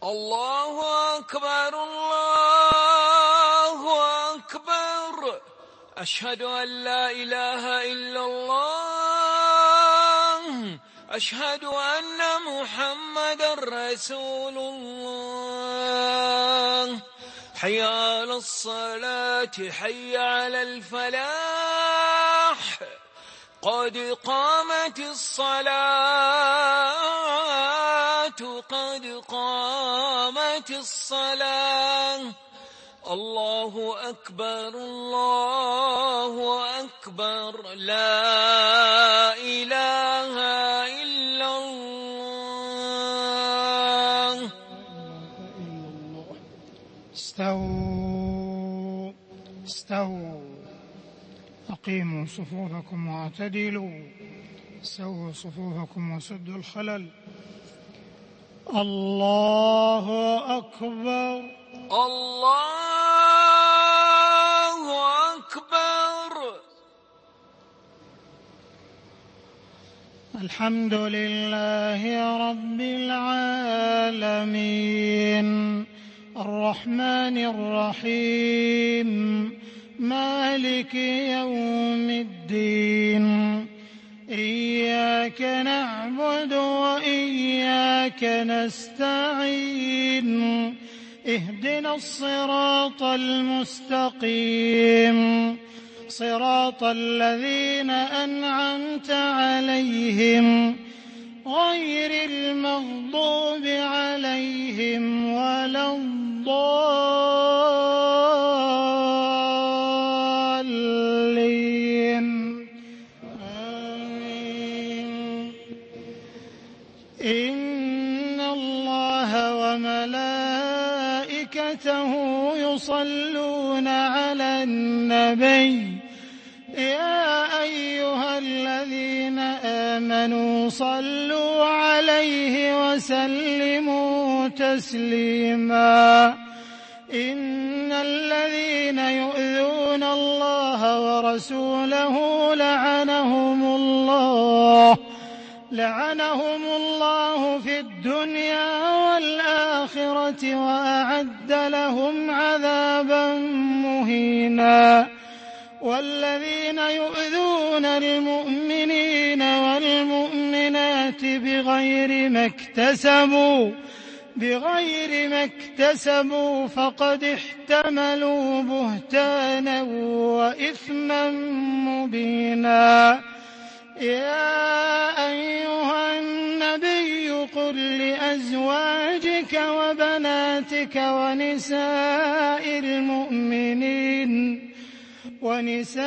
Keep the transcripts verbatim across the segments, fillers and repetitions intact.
الله أكبر الله أكبر. أشهد أن لا إله إلا الله. أشهد أن محمدًا رسول الله. حي على الصلاة حي على الفلاح. قد قامت الصلاة قد قامت الصلاة. الله أكبر الله أكبر. لا إله إلا الله. استووا استووا أقيموا صفوفكم واعتدلوا. سووا صفوفكم وسدوا الخلل. الله أكبر الله أكبر. الحمد لله رب العالمين الرحمن الرحيم مالك يوم الدين. إياك نعبد وإياك نستعين. اهدنا الصراط المستقيم صراط الذين أنعمت عليهم غير المغضوب عليهم ولا الضالين. آمين. إن الله وملائكته يصلون على النبي يا أيها الذين آمنوا صلوا عليه وسلموا تسليما. إن الذين يؤذون الله ورسوله لعنهم الله لعنهم الله في الدنيا والآخرة وأعد لهم عذابا مهينا. والذين يؤذون المؤمنين والمؤمنات بغير ما اكتسبوا بغير ما اكتسبوا فقد احتملوا بهتانا وإثما مبينا. يا أيها النبي قل لأزواجك وبناتك ونساء المؤمنين ونساء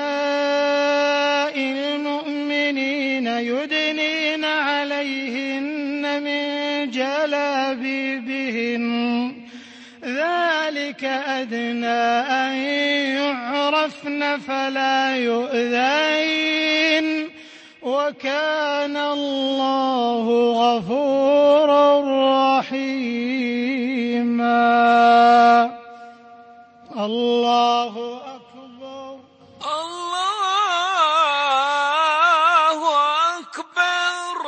المؤمنين يدنين عليهن من جلابيبهن ذلك أدنى أن يعرفن فلا يؤذين وكان الله غفورا رحيما. الله أكبر الله أكبر.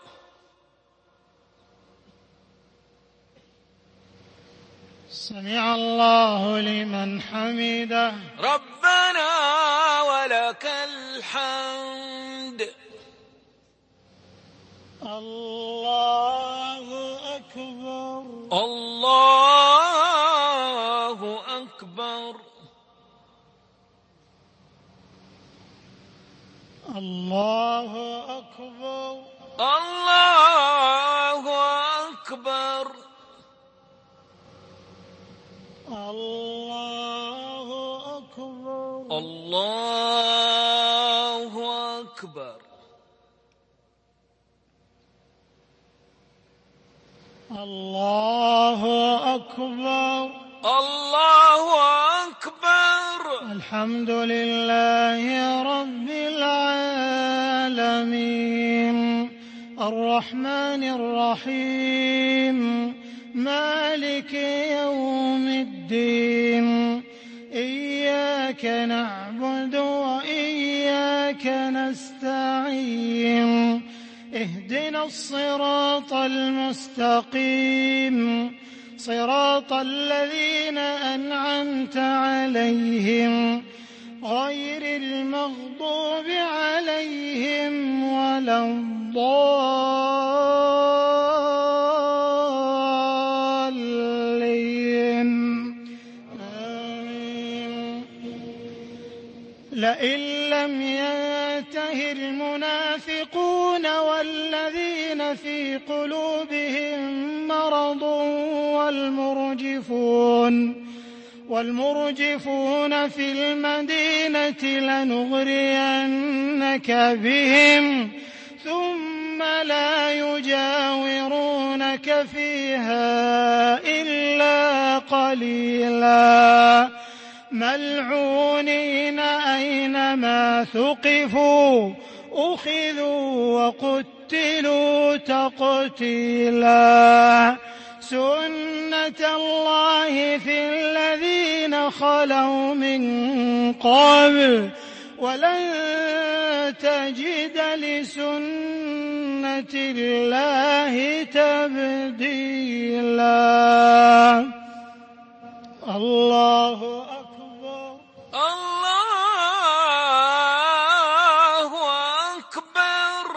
سمع الله لمن حمده. ربنا ولك الحمد. الله أكبر الله أكبر. الله أكبر الله أكبر. الله أكبر الله أكبر. الله أكبر الله أكبر. الحمد لله رب العالمين الرحمن الرحيم مالك يوم الدين. إياك نعبد وإياك نستعين. اهدنا الصراط المستقيم صراط الذين أنعمت عليهم غير المغضوب عليهم ولا الضالين. آمين. لئن لم ينته المنافقون والذين في قلوبهم مرض والمرجفون والمرجفون في المدينة لنغرينك بهم ثم لا يجاورونك فيها إلا قليلا ملعونين أينما ثقفوا أخذوا وقتلوا تقتيلا سنة الله في الذين خلوا من قبل ولن تجد لسنة الله تبديلا. الله أكبر. الله أكبر.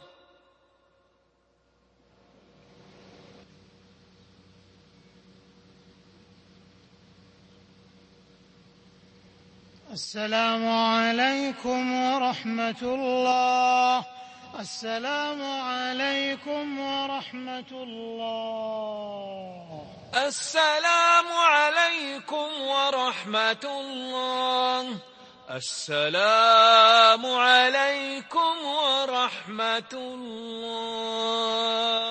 السلام عليكم ورحمة الله. السلام عليكم ورحمة الله. السلام عليكم ورحمة الله. السلام عليكم ورحمة الله.